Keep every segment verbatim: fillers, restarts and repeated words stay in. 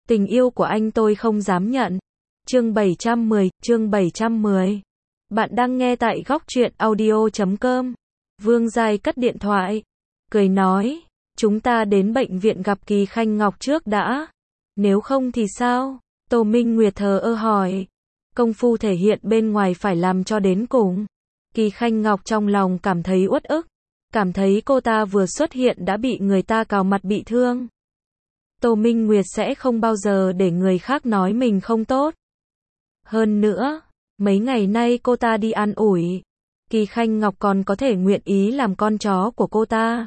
Tình yêu của anh tôi không dám nhận. Chương bảy trăm mười, chương bảy trăm mười. Bạn đang nghe tại góc truyện audio chấm com. Vương Giai cất điện thoại, cười nói, chúng ta đến bệnh viện gặp Kỳ Khanh Ngọc trước đã. Nếu không thì sao? Tô Minh Nguyệt thờ ơ hỏi. Công phu thể hiện bên ngoài phải làm cho đến cùng. Kỳ Khanh Ngọc trong lòng cảm thấy uất ức, cảm thấy cô ta vừa xuất hiện đã bị người ta cào mặt bị thương. Tô Minh Nguyệt sẽ không bao giờ để người khác nói mình không tốt. Hơn nữa, mấy ngày nay cô ta đi an ủi, Kỳ Khanh Ngọc còn có thể nguyện ý làm con chó của cô ta,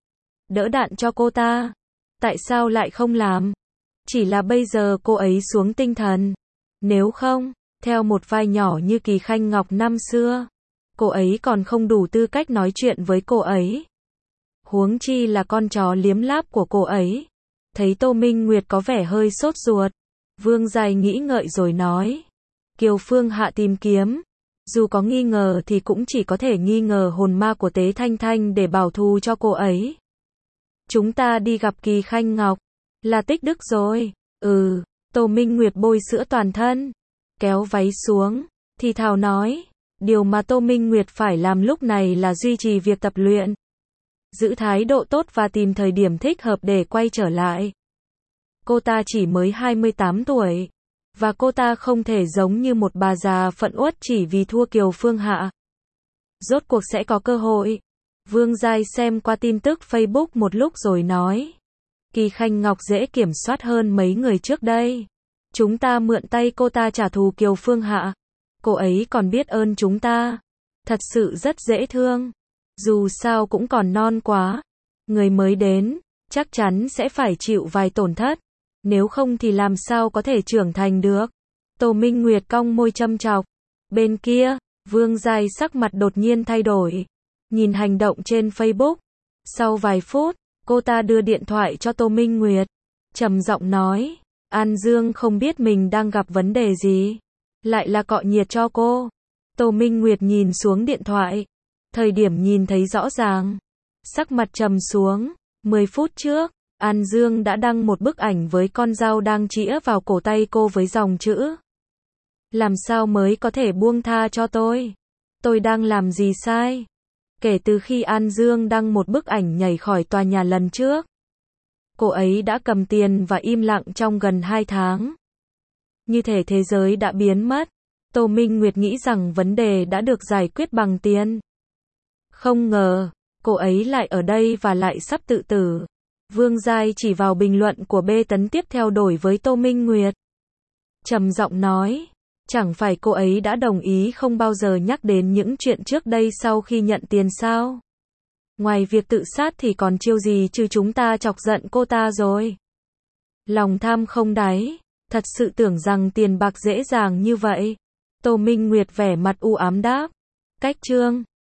đỡ đạn cho cô ta. Tại sao lại không làm? Chỉ là bây giờ cô ấy xuống tinh thần. Nếu không, theo một vai nhỏ như Kỳ Khanh Ngọc năm xưa, cô ấy còn không đủ tư cách nói chuyện với cô ấy. Huống chi là con chó liếm láp của cô ấy. Thấy Tô Minh Nguyệt có vẻ hơi sốt ruột, Vương Giai nghĩ ngợi rồi nói, Kiều Phương Hạ tìm kiếm, dù có nghi ngờ thì cũng chỉ có thể nghi ngờ hồn ma của Tế Thanh Thanh để bảo thù cho cô ấy. Chúng ta đi gặp Kỳ Khanh Ngọc, là tích đức rồi. Ừ, Tô Minh Nguyệt bôi sữa toàn thân, kéo váy xuống, thì thào nói, điều mà Tô Minh Nguyệt phải làm lúc này là duy trì việc tập luyện, giữ thái độ tốt và tìm thời điểm thích hợp để quay trở lại. Cô ta chỉ mới hai mươi tám tuổi, và cô ta không thể giống như một bà già phẫn uất chỉ vì thua Kiều Phương Hạ. Rốt cuộc sẽ có cơ hội. Vương Giai xem qua tin tức Facebook một lúc rồi nói, Kỳ Khanh Ngọc dễ kiểm soát hơn mấy người trước đây. Chúng ta mượn tay cô ta trả thù Kiều Phương Hạ. Cô ấy còn biết ơn chúng ta. Thật sự rất dễ thương. Dù sao cũng còn non quá. Người mới đến, chắc chắn sẽ phải chịu vài tổn thất. Nếu không thì làm sao có thể trưởng thành được. Tô Minh Nguyệt cong môi châm chọc. Bên kia, Vương Giai sắc mặt đột nhiên thay đổi. Nhìn hành động trên Facebook. Sau vài phút, cô ta đưa điện thoại cho Tô Minh Nguyệt. Trầm giọng nói, An Dương không biết mình đang gặp vấn đề gì. Lại là cọ nhiệt cho cô. Tô Minh Nguyệt nhìn xuống điện thoại. Thời điểm nhìn thấy rõ ràng. Sắc mặt trầm xuống. mười phút trước, An Dương đã đăng một bức ảnh với con dao đang chĩa vào cổ tay cô với dòng chữ. Làm sao mới có thể buông tha cho tôi? Tôi đang làm gì sai? Kể từ khi An Dương đăng một bức ảnh nhảy khỏi tòa nhà lần trước, cô ấy đã cầm tiền và im lặng trong gần hai tháng. Như thể thế giới đã biến mất. Tô Minh Nguyệt nghĩ rằng vấn đề đã được giải quyết bằng tiền. Không ngờ, cô ấy lại ở đây và lại sắp tự tử. Vương Giai chỉ vào bình luận của B Tấn tiếp theo đổi với Tô Minh Nguyệt. Trầm giọng nói, chẳng phải cô ấy đã đồng ý không bao giờ nhắc đến những chuyện trước đây sau khi nhận tiền sao? Ngoài việc tự sát thì còn chiêu gì chứ chúng ta chọc giận cô ta rồi. Lòng tham không đáy, thật sự tưởng rằng tiền bạc dễ dàng như vậy. Tô Minh Nguyệt vẻ mặt u ám đáp. Cách chương